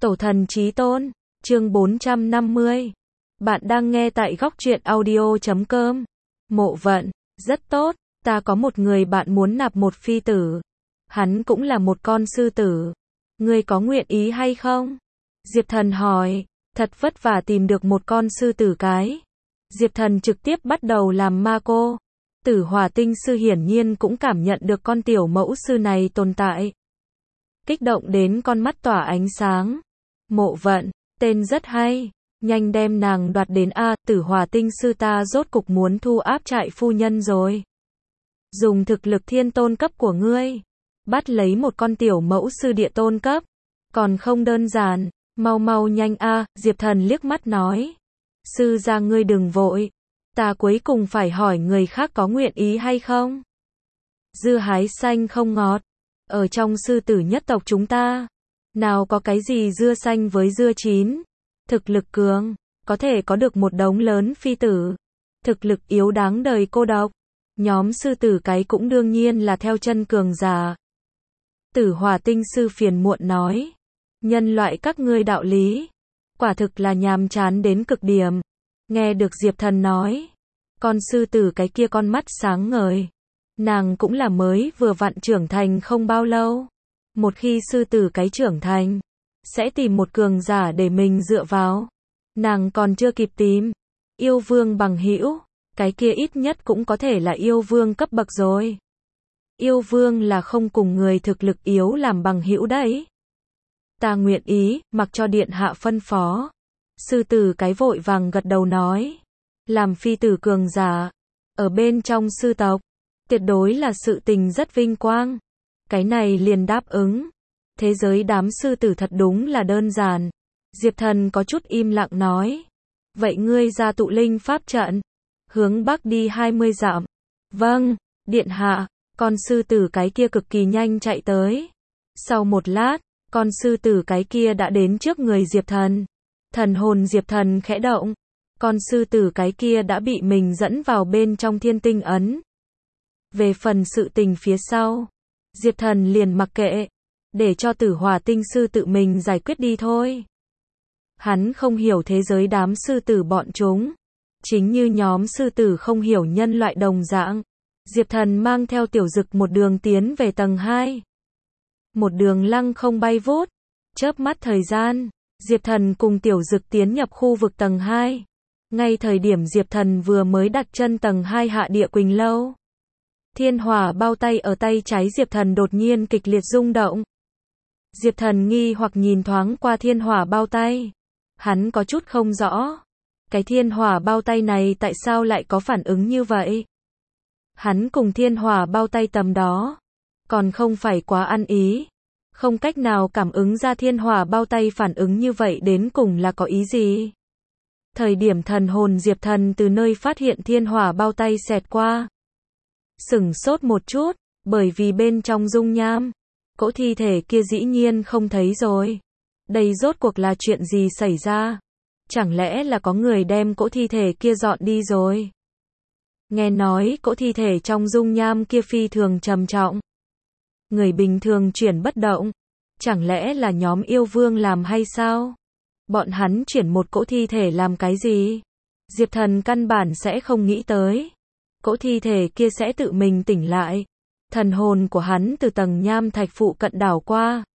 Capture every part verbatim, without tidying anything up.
Tổ thần chí tôn, chương bốn trăm năm mươi. Bạn đang nghe tại góc truyện audio chấm com. Mộ Vận, rất tốt, ta có một người bạn muốn nạp một phi tử. Hắn cũng là một con sư tử. Ngươi có nguyện ý hay không? Diệp Thần hỏi, thật vất vả tìm được một con sư tử cái. Diệp Thần trực tiếp bắt đầu làm ma cô. Tử Hỏa Tinh sư hiển nhiên cũng cảm nhận được con tiểu mẫu sư này tồn tại. Kích động đến con mắt tỏa ánh sáng. Mộ Vận, tên rất hay, nhanh đem nàng đoạt đến a, Tử Hỏa Tinh sư ta rốt cục muốn thu áp trại phu nhân rồi. Dùng thực lực thiên tôn cấp của ngươi, bắt lấy một con tiểu mẫu sư địa tôn cấp, còn không đơn giản, mau mau nhanh a, Diệp Thần liếc mắt nói. Sư gia ngươi đừng vội, ta cuối cùng phải hỏi người khác có nguyện ý hay không. Dưa hái xanh không ngọt, ở trong sư tử nhất tộc chúng ta, nào có cái gì dưa xanh với dưa chín. Thực lực cường, có thể có được một đống lớn phi tử. Thực lực yếu đáng đời cô độc. Nhóm sư tử cái cũng đương nhiên là theo chân cường giả. Tử Hỏa Tinh sư phiền muộn nói. Nhân loại các ngươi đạo lý, quả thực là nhàm chán đến cực điểm. Nghe được Diệp Thần nói, con sư tử cái kia con mắt sáng ngời. Nàng cũng là mới vừa vặn trưởng thành không bao lâu. Một khi sư tử cái trưởng thành, sẽ tìm một cường giả để mình dựa vào. Nàng còn chưa kịp tìm yêu vương bằng hữu, cái kia ít nhất cũng có thể là yêu vương cấp bậc rồi. Yêu vương là không cùng người thực lực yếu làm bằng hữu đấy. Ta nguyện ý, mặc cho điện hạ phân phó. Sư tử cái vội vàng gật đầu nói. Làm phi tử cường giả, ở bên trong sư tộc, tuyệt đối là sự tình rất vinh quang. Cái này liền đáp ứng. Thế giới đám sư tử thật đúng là đơn giản. Diệp Thần có chút im lặng nói. Vậy ngươi ra tụ linh pháp trận, hướng bắc đi hai mươi dặm. Vâng, điện hạ. Con sư tử cái kia cực kỳ nhanh chạy tới. Sau một lát, con sư tử cái kia đã đến trước người Diệp Thần. Thần hồn Diệp Thần khẽ động. Con sư tử cái kia đã bị mình dẫn vào bên trong thiên tinh ấn. Về phần sự tình phía sau, Diệp Thần liền mặc kệ, để cho Tử Hỏa Tinh sư tự mình giải quyết đi thôi. Hắn không hiểu thế giới đám sư tử bọn chúng, chính như nhóm sư tử không hiểu nhân loại đồng dạng. Diệp Thần mang theo Tiểu Dực một đường tiến về tầng hai. Một đường lăng không bay vút, chớp mắt thời gian, Diệp Thần cùng Tiểu Dực tiến nhập khu vực tầng hai. Ngay thời điểm Diệp Thần vừa mới đặt chân tầng hai hạ địa Quỳnh Lâu, thiên hỏa bao tay ở tay trái Diệp Thần đột nhiên kịch liệt rung động. Diệp Thần nghi hoặc nhìn thoáng qua thiên hỏa bao tay. Hắn có chút không rõ. Cái thiên hỏa bao tay này tại sao lại có phản ứng như vậy? Hắn cùng thiên hỏa bao tay tầm đó, còn không phải quá ăn ý. Không cách nào cảm ứng ra thiên hỏa bao tay phản ứng như vậy đến cùng là có ý gì? Thời điểm thần hồn Diệp Thần từ nơi phát hiện thiên hỏa bao tay xẹt qua, sửng sốt một chút, bởi vì bên trong dung nham, cỗ thi thể kia dĩ nhiên không thấy rồi. Đây rốt cuộc là chuyện gì xảy ra? Chẳng lẽ là có người đem cỗ thi thể kia dọn đi rồi? Nghe nói cỗ thi thể trong dung nham kia phi thường trầm trọng. Người bình thường chuyển bất động. Chẳng lẽ là nhóm yêu vương làm hay sao? Bọn hắn chuyển một cỗ thi thể làm cái gì? Diệp Thần căn bản sẽ không nghĩ tới. Cỗ thi thể kia sẽ tự mình tỉnh lại. Thần hồn của hắn từ tầng nham thạch phụ cận đảo qua.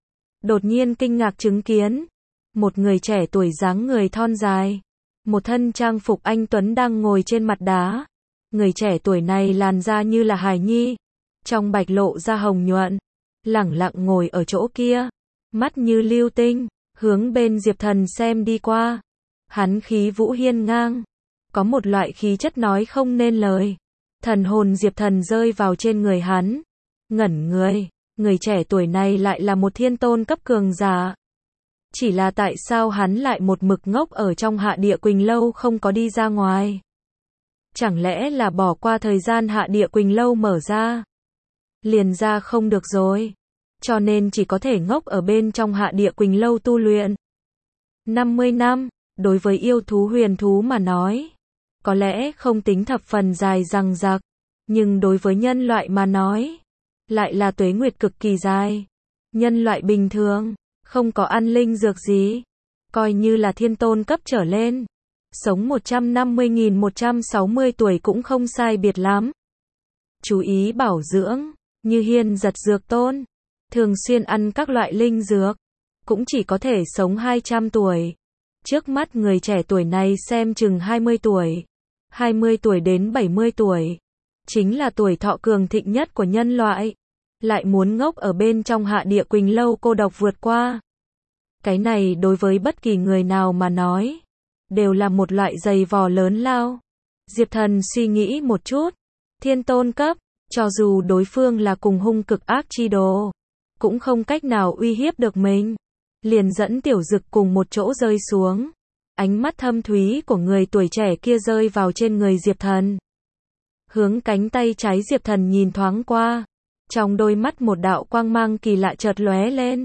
Đột nhiên kinh ngạc chứng kiến. Một người trẻ tuổi dáng người thon dài. Một thân trang phục anh tuấn đang ngồi trên mặt đá. Người trẻ tuổi này làn da như là hài nhi. Trong bạch lộ da hồng nhuận. Lẳng lặng ngồi ở chỗ kia. Mắt như lưu tinh, hướng bên Diệp Thần xem đi qua. Hắn khí vũ hiên ngang. Có một loại khí chất nói không nên lời. Thần hồn Diệp Thần rơi vào trên người hắn. Ngẩn người, người trẻ tuổi này lại là một thiên tôn cấp cường giả. Chỉ là tại sao hắn lại một mực ngốc ở trong hạ địa Quỳnh Lâu không có đi ra ngoài? Chẳng lẽ là bỏ qua thời gian hạ địa Quỳnh Lâu mở ra? Liền ra không được rồi. Cho nên chỉ có thể ngốc ở bên trong hạ địa Quỳnh Lâu tu luyện. năm mươi năm, đối với yêu thú huyền thú mà nói, có lẽ không tính thập phần dài dằng dặc, nhưng đối với nhân loại mà nói, lại là tuế nguyệt cực kỳ dài. Nhân loại bình thường, không có ăn linh dược gì, coi như là thiên tôn cấp trở lên, sống một trăm năm mươi nghìn một trăm sáu mươi tuổi cũng không sai biệt lắm. Chú ý bảo dưỡng, như Hiên Giật dược tôn, thường xuyên ăn các loại linh dược, cũng chỉ có thể sống hai trăm tuổi. Trước mắt người trẻ tuổi này xem chừng hai mươi tuổi, hai mươi tuổi đến bảy mươi tuổi, chính là tuổi thọ cường thịnh nhất của nhân loại, lại muốn ngốc ở bên trong Hạ Địa Quỳnh Lâu cô độc vượt qua. Cái này đối với bất kỳ người nào mà nói, đều là một loại giày vò lớn lao. Diệp Thần suy nghĩ một chút, thiên tôn cấp, cho dù đối phương là cùng hung cực ác chi đồ, cũng không cách nào uy hiếp được mình. Liền dẫn Tiểu Dực cùng một chỗ rơi xuống. Ánh mắt thâm thúy của người tuổi trẻ kia rơi vào trên người Diệp Thần. Hướng cánh tay trái Diệp Thần nhìn thoáng qua, trong đôi mắt một đạo quang mang kỳ lạ chợt lóe lên.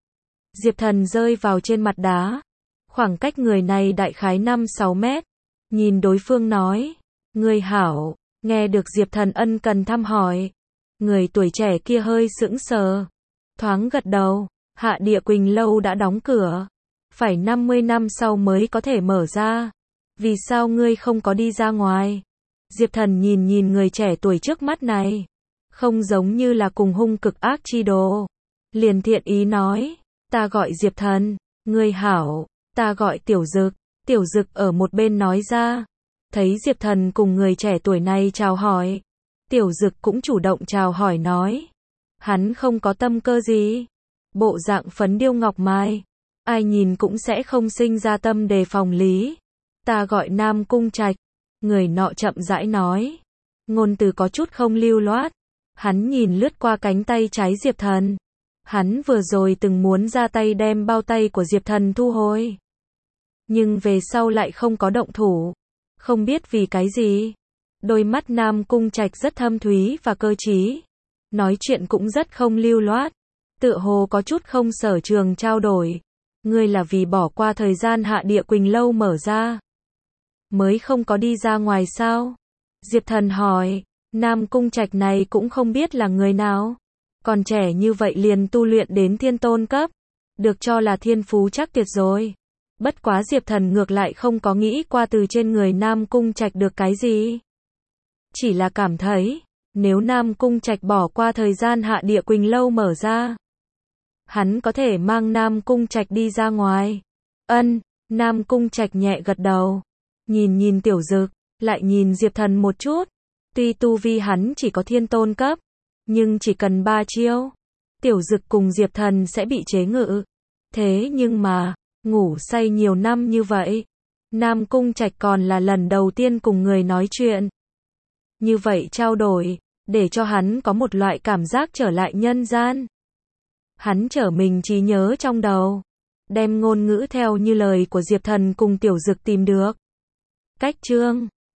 Diệp Thần rơi vào trên mặt đá, khoảng cách người này đại khái năm sáu mét, nhìn đối phương nói, người hảo. Nghe được Diệp Thần ân cần thăm hỏi, người tuổi trẻ kia hơi sững sờ, thoáng gật đầu. Hạ Địa Quỳnh Lâu đã đóng cửa, phải năm mươi năm sau mới có thể mở ra. Vì sao ngươi không có đi ra ngoài? Diệp Thần nhìn nhìn người trẻ tuổi trước mắt này, không giống như là cùng hung cực ác chi đồ. Liền thiện ý nói, ta gọi Diệp Thần, ngươi hảo, ta gọi Tiểu Dực. Tiểu Dực ở một bên nói ra. Thấy Diệp Thần cùng người trẻ tuổi này chào hỏi, Tiểu Dực cũng chủ động chào hỏi nói, hắn không có tâm cơ gì, bộ dạng phấn điêu ngọc mai, ai nhìn cũng sẽ không sinh ra tâm đề phòng lý. Ta gọi Nam Cung Trạch. Người nọ chậm rãi nói, ngôn từ có chút không lưu loát. Hắn nhìn lướt qua cánh tay trái Diệp Thần, hắn vừa rồi từng muốn ra tay đem bao tay của Diệp Thần thu hồi, nhưng về sau lại không có động thủ, không biết vì cái gì. Đôi mắt Nam Cung Trạch rất thâm thúy và cơ trí, nói chuyện cũng rất không lưu loát, tựa hồ có chút không sở trường trao đổi. Ngươi là vì bỏ qua thời gian Hạ Địa Quỳnh Lâu mở ra, mới không có đi ra ngoài sao? Diệp Thần hỏi. Nam Cung Trạch này cũng không biết là người nào, còn trẻ như vậy liền tu luyện đến thiên tôn cấp, được cho là thiên phú chắc tuyệt rồi. Bất quá Diệp Thần ngược lại không có nghĩ qua từ trên người Nam Cung Trạch được cái gì, chỉ là cảm thấy, nếu Nam Cung Trạch bỏ qua thời gian Hạ Địa Quỳnh Lâu mở ra, hắn có thể mang Nam Cung Trạch đi ra ngoài. Ân, Nam Cung Trạch nhẹ gật đầu, nhìn nhìn Tiểu Dực, lại nhìn Diệp Thần một chút. Tuy tu vi hắn chỉ có thiên tôn cấp, nhưng chỉ cần ba chiêu, Tiểu Dực cùng Diệp Thần sẽ bị chế ngự. Thế nhưng mà, ngủ say nhiều năm như vậy, Nam Cung Trạch còn là lần đầu tiên cùng người nói chuyện. Như vậy trao đổi, để cho hắn có một loại cảm giác trở lại nhân gian. Hắn trở mình trí nhớ trong đầu, đem ngôn ngữ theo như lời của Diệp Thần cùng Tiểu Dực tìm được. Cách chương